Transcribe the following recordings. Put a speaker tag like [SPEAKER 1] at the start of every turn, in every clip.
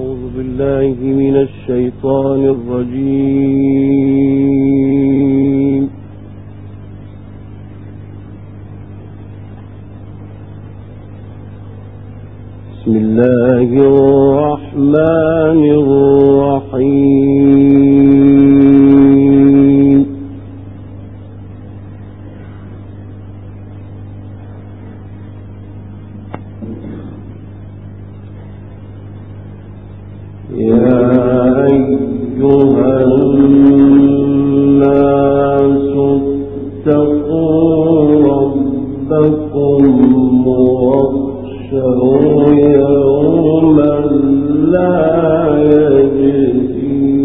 [SPEAKER 1] أعوذ بالله من الشيطان الرجيم. بسم الله الرحمن الرحيم. يا أيها الناس اتقوا ربكم واخشوا يوما لا يجزي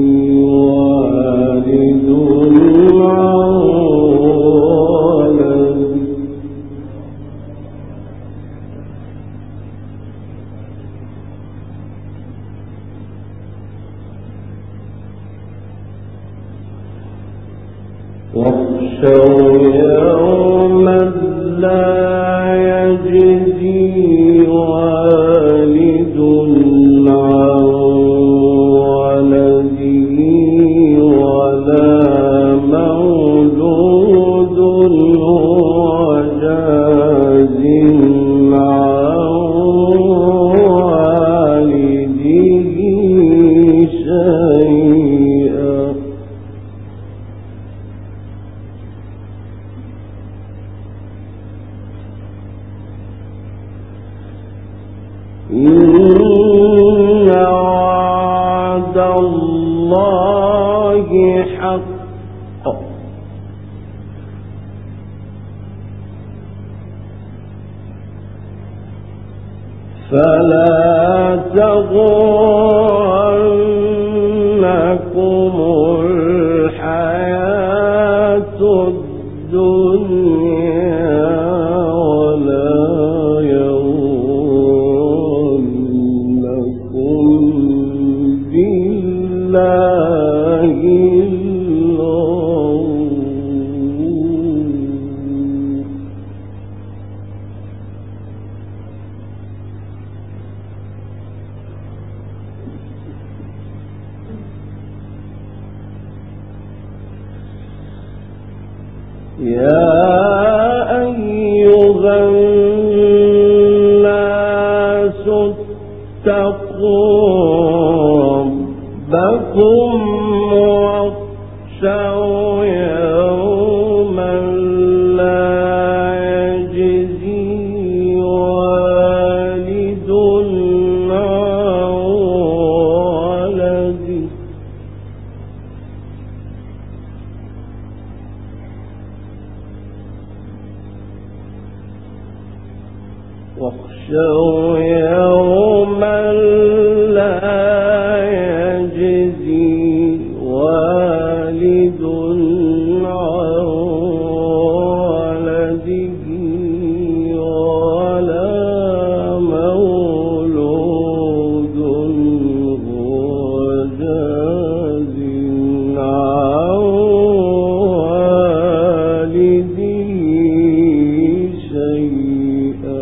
[SPEAKER 1] والد عن ولده واخشوا يوما لا يجزي والد عن ولده ولا مولود هو جاز عن والده شيئا إن وعد الله حق فلا تغرنكم الحياة الدنيا يا أيها الناس اتقوا ربكم واخشوا يوما لا يجزي والد عن ولده واخشوا يوما لا يجزي والد عن ولده ولا مولود هو جاز عن والده شيئا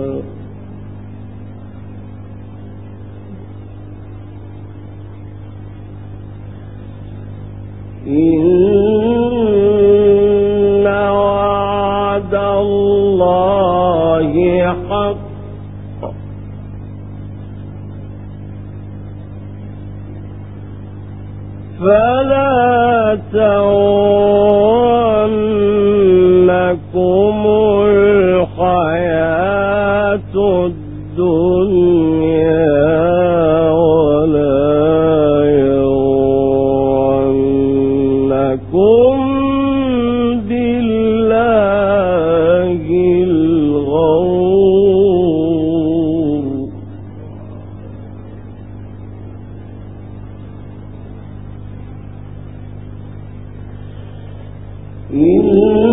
[SPEAKER 1] إن وعد الله حق فلا تغرنكم الحياة الدنيا بالله الغرور إن